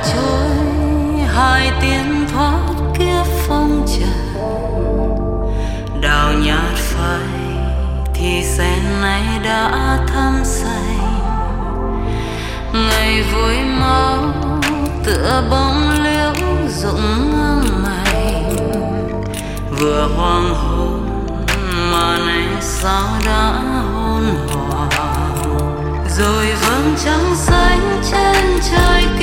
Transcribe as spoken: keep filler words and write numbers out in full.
trôi hai tiếng thoát kiếp phong trần, đào nhạt phai thì sen này đã thắm xanh. Ngày vui máu tựa bóng liễu rụng ngang mây, vừa hoàng hôn mà nay sao đã hôn hòa, rồi vầng trăng xanh trên trời kia